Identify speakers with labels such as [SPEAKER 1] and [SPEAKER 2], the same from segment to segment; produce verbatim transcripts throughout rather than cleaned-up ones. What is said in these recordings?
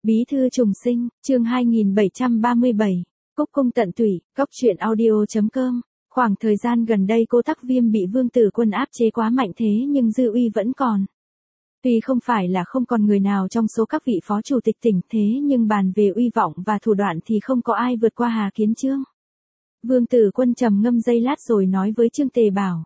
[SPEAKER 1] Bí thư trùng sinh, chương hai nghìn bảy trăm ba mươi bảy, Cúc cung tận tụy, góc truyện audio.com. Khoảng thời gian gần đây cô Tắc Viêm bị Vương Tử Quân áp chế quá mạnh thế nhưng dư uy vẫn còn. Tuy không phải là không còn người nào trong số các vị phó chủ tịch tỉnh thế nhưng bàn về uy vọng và thủ đoạn thì không có ai vượt qua Hà Kiến Chương. Vương Tử Quân trầm ngâm giây lát rồi nói với Trương Tề Bảo.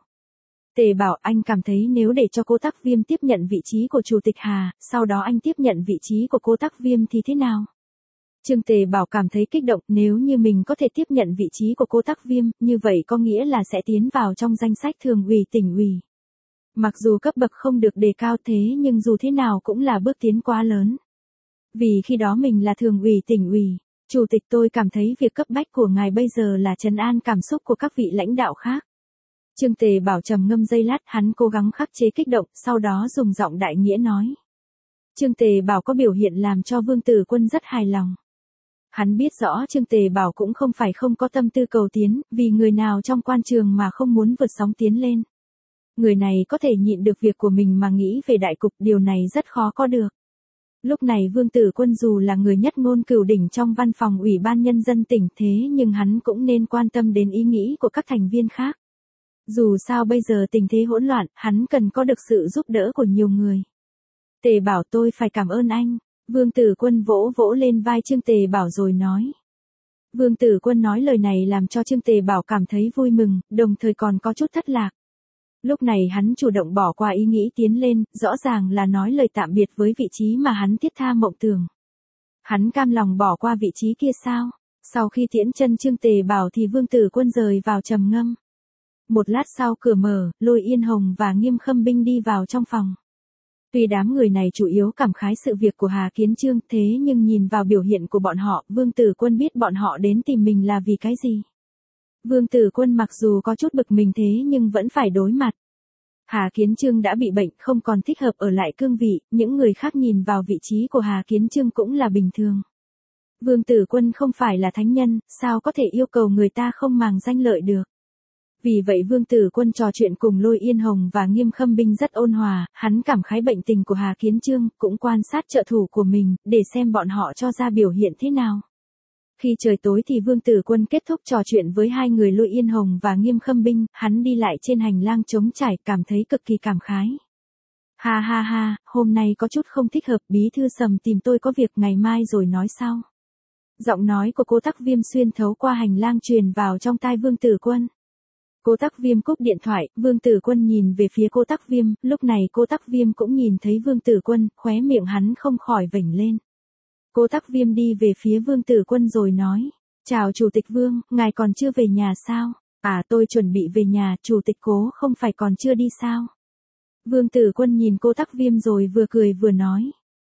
[SPEAKER 1] Tề Bảo, anh cảm thấy nếu để cho cô Tắc Viêm tiếp nhận vị trí của chủ tịch Hà, sau đó anh tiếp nhận vị trí của cô Tắc Viêm thì thế nào? Trương Tề Bảo cảm thấy kích động, nếu như mình có thể tiếp nhận vị trí của cô Tắc Viêm, như vậy có nghĩa là sẽ tiến vào trong danh sách thường ủy tỉnh ủy. Mặc dù cấp bậc không được đề cao thế nhưng dù thế nào cũng là bước tiến quá lớn. Vì khi đó mình là thường ủy tỉnh ủy, chủ tịch, tôi cảm thấy việc cấp bách của ngài bây giờ là trấn an cảm xúc của các vị lãnh đạo khác. Trương Tề Bảo trầm ngâm giây lát, hắn cố gắng khắc chế kích động, sau đó dùng giọng đại nghĩa nói. Trương Tề Bảo có biểu hiện làm cho Vương Tử Quân rất hài lòng. Hắn biết rõ Trương Tề Bảo cũng không phải không có tâm tư cầu tiến, vì người nào trong quan trường mà không muốn vượt sóng tiến lên. Người này có thể nhịn được việc của mình mà nghĩ về đại cục, điều này rất khó có được. Lúc này Vương Tử Quân dù là người nhất ngôn cửu đỉnh trong văn phòng Ủy ban Nhân dân tỉnh thế nhưng hắn cũng nên quan tâm đến ý nghĩ của các thành viên khác. Dù sao bây giờ tình thế hỗn loạn, hắn cần có được sự giúp đỡ của nhiều người. Tề Bảo, tôi phải cảm ơn anh. Vương Tử Quân vỗ vỗ lên vai Trương Tề Bảo rồi nói. Vương Tử Quân nói lời này làm cho Trương Tề Bảo cảm thấy vui mừng, đồng thời còn có chút thất lạc. Lúc này hắn chủ động bỏ qua ý nghĩ tiến lên, rõ ràng là nói lời tạm biệt với vị trí mà hắn thiết tha mộng tưởng. Hắn cam lòng bỏ qua vị trí kia sao? Sau khi tiễn chân Trương Tề Bảo thì Vương Tử Quân rời vào trầm ngâm. Một lát sau cửa mở, Lôi Yên Hồng và Nghiêm Khâm Binh đi vào trong phòng. Tuy đám người này chủ yếu cảm khái sự việc của Hà Kiến Chương thế nhưng nhìn vào biểu hiện của bọn họ, Vương Tử Quân biết bọn họ đến tìm mình là vì cái gì. Vương Tử Quân mặc dù có chút bực mình thế nhưng vẫn phải đối mặt. Hà Kiến Chương đã bị bệnh, không còn thích hợp ở lại cương vị, những người khác nhìn vào vị trí của Hà Kiến Chương cũng là bình thường. Vương Tử Quân không phải là thánh nhân, sao có thể yêu cầu người ta không màng danh lợi được. Vì vậy Vương Tử Quân trò chuyện cùng Lôi Yên Hồng và Nghiêm Khâm Binh rất ôn hòa, hắn cảm khái bệnh tình của Hà Kiến Chương, cũng quan sát trợ thủ của mình, để xem bọn họ cho ra biểu hiện thế nào. Khi trời tối thì Vương Tử Quân kết thúc trò chuyện với hai người Lôi Yên Hồng và Nghiêm Khâm Binh, hắn đi lại trên hành lang trống trải, cảm thấy cực kỳ cảm khái. Ha ha ha, hôm nay có chút không thích hợp, bí thư Sầm tìm tôi có việc, ngày mai rồi nói sau. Giọng nói của cô Tắc Viêm xuyên thấu qua hành lang truyền vào trong tai Vương Tử Quân. Cô Tắc Viêm cúp điện thoại, Vương Tử Quân nhìn về phía cô Tắc Viêm, lúc này cô Tắc Viêm cũng nhìn thấy Vương Tử Quân, khóe miệng hắn không khỏi vểnh lên. Cô Tắc Viêm đi về phía Vương Tử Quân rồi nói, chào Chủ tịch Vương, ngài còn chưa về nhà sao? À, tôi chuẩn bị về nhà, Chủ tịch Cố không phải còn chưa đi sao? Vương Tử Quân nhìn cô Tắc Viêm rồi vừa cười vừa nói.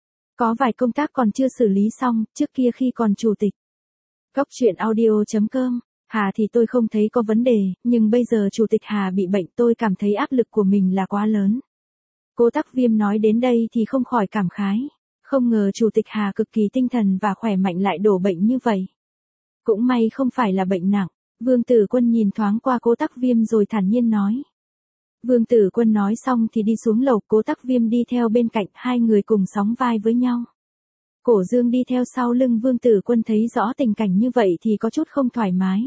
[SPEAKER 1] Có vài công tác còn chưa xử lý xong, trước kia khi còn Chủ tịch. Góc truyện audio.com. Hà thì tôi không thấy có vấn đề, nhưng bây giờ Chủ tịch Hà bị bệnh, tôi cảm thấy áp lực của mình là quá lớn. Cô Tắc Viêm nói đến đây thì không khỏi cảm khái. Không ngờ Chủ tịch Hà cực kỳ tinh thần và khỏe mạnh lại đổ bệnh như vậy. Cũng may không phải là bệnh nặng. Vương Tử Quân nhìn thoáng qua cô Tắc Viêm rồi thản nhiên nói. Vương Tử Quân nói xong thì đi xuống lầu, cô Tắc Viêm đi theo bên cạnh, hai người cùng sóng vai với nhau. Cổ Dương đi theo sau lưng Vương Tử Quân thấy rõ tình cảnh như vậy thì có chút không thoải mái.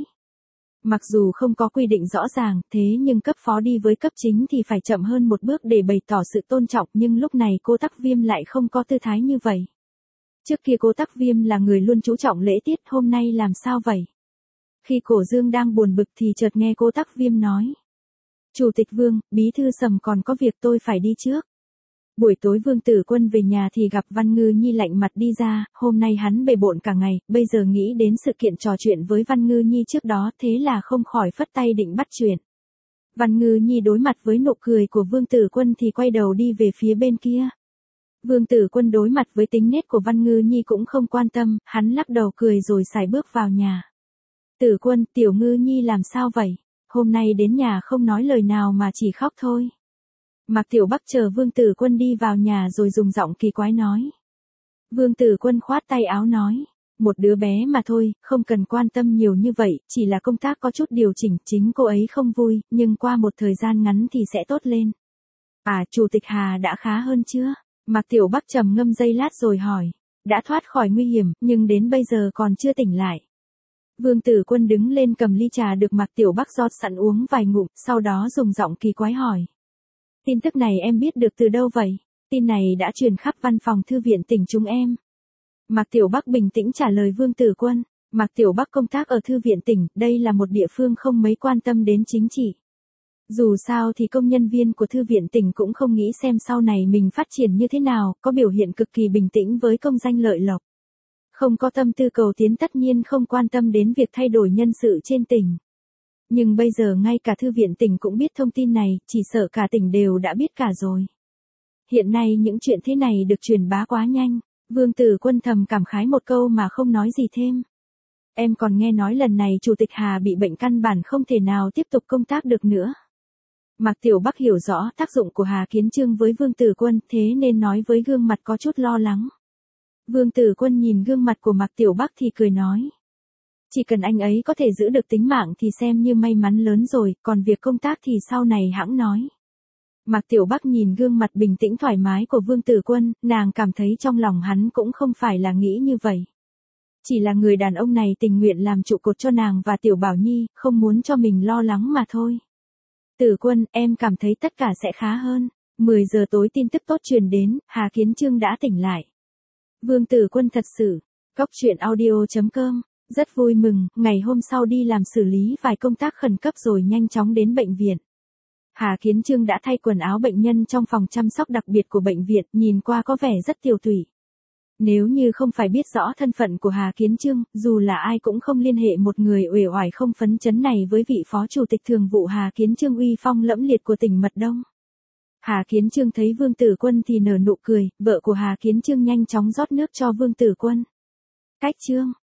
[SPEAKER 1] Mặc dù không có quy định rõ ràng, thế nhưng cấp phó đi với cấp chính thì phải chậm hơn một bước để bày tỏ sự tôn trọng, nhưng lúc này cô Tắc Viêm lại không có tư thái như vậy. Trước kia cô Tắc Viêm là người luôn chú trọng lễ tiết, hôm nay làm sao vậy? Khi Cổ Dương đang buồn bực thì chợt nghe cô Tắc Viêm nói. Chủ tịch Vương, bí thư Sầm còn có việc, tôi phải đi trước. Buổi tối Vương Tử Quân về nhà thì gặp Văn Ngư Nhi lạnh mặt đi ra, hôm nay hắn bề bộn cả ngày, bây giờ nghĩ đến sự kiện trò chuyện với Văn Ngư Nhi trước đó thế là không khỏi phất tay định bắt chuyện. Văn Ngư Nhi đối mặt với nụ cười của Vương Tử Quân thì quay đầu đi về phía bên kia. Vương Tử Quân đối mặt với tính nết của Văn Ngư Nhi cũng không quan tâm, hắn lắc đầu cười rồi sải bước vào nhà. Tử Quân, Tiểu Ngư Nhi làm sao vậy? Hôm nay đến nhà không nói lời nào mà chỉ khóc thôi. Mạc Tiểu Bắc chờ Vương Tử Quân đi vào nhà rồi dùng giọng kỳ quái nói. Vương Tử Quân khoát tay áo nói. Một đứa bé mà thôi, không cần quan tâm nhiều như vậy, chỉ là công tác có chút điều chỉnh, chính cô ấy không vui, nhưng qua một thời gian ngắn thì sẽ tốt lên. À, Chủ tịch Hà đã khá hơn chưa? Mạc Tiểu Bắc trầm ngâm giây lát rồi hỏi. đã thoát khỏi nguy hiểm, nhưng đến bây giờ còn chưa tỉnh lại. Vương Tử Quân đứng lên cầm ly trà được Mạc Tiểu Bắc rót sẵn uống vài ngụm, sau đó dùng giọng kỳ quái hỏi. Tin tức này em biết được từ đâu vậy? Tin này đã truyền khắp văn phòng thư viện tỉnh chúng em. Mạc Tiểu Bắc bình tĩnh trả lời Vương Tử Quân. Mạc Tiểu Bắc công tác ở thư viện tỉnh, đây là một địa phương không mấy quan tâm đến chính trị. Dù sao thì công nhân viên của thư viện tỉnh cũng không nghĩ xem sau này mình phát triển như thế nào, có biểu hiện cực kỳ bình tĩnh với công danh lợi lộc. Không có tâm tư cầu tiến, tất nhiên không quan tâm đến việc thay đổi nhân sự trên tỉnh. Nhưng bây giờ ngay cả thư viện tỉnh cũng biết thông tin này, chỉ sợ cả tỉnh đều đã biết cả rồi. Hiện nay những chuyện thế này được truyền bá quá nhanh, Vương Tử Quân thầm cảm khái một câu mà không nói gì thêm. Em còn nghe nói lần này Chủ tịch Hà bị bệnh căn bản không thể nào tiếp tục công tác được nữa. Mạc Tiểu Bắc hiểu rõ tác dụng của Hà Kiến Chương với Vương Tử Quân, thế nên nói với gương mặt có chút lo lắng. Vương Tử Quân nhìn gương mặt của Mạc Tiểu Bắc thì cười nói. Chỉ cần anh ấy có thể giữ được tính mạng thì xem như may mắn lớn rồi, còn việc công tác thì sau này hẵng nói. Mạc Tiểu Bắc nhìn gương mặt bình tĩnh thoải mái của Vương Tử Quân, nàng cảm thấy trong lòng hắn cũng không phải là nghĩ như vậy. Chỉ là người đàn ông này tình nguyện làm trụ cột cho nàng và Tiểu Bảo Nhi, không muốn cho mình lo lắng mà thôi. Tử Quân, em cảm thấy tất cả sẽ khá hơn. mười giờ tối tin tức tốt truyền đến, Hà Kiến Chương đã tỉnh lại. Vương Tử Quân thật sự, Cóc truyện audio chấm com, rất vui mừng, ngày hôm sau đi làm xử lý vài công tác khẩn cấp rồi nhanh chóng đến bệnh viện. Hà Kiến Chương đã thay quần áo bệnh nhân trong phòng chăm sóc đặc biệt của bệnh viện, nhìn qua có vẻ rất tiều tụy. Nếu như không phải biết rõ thân phận của Hà Kiến Chương, dù là ai cũng không liên hệ một người uể oải không phấn chấn này với vị phó chủ tịch thường vụ Hà Kiến Chương uy phong lẫm liệt của tỉnh Mật Đông. Hà Kiến Chương thấy Vương Tử Quân thì nở nụ cười, vợ của Hà Kiến Chương nhanh chóng rót nước cho Vương Tử Quân. Cách Chương,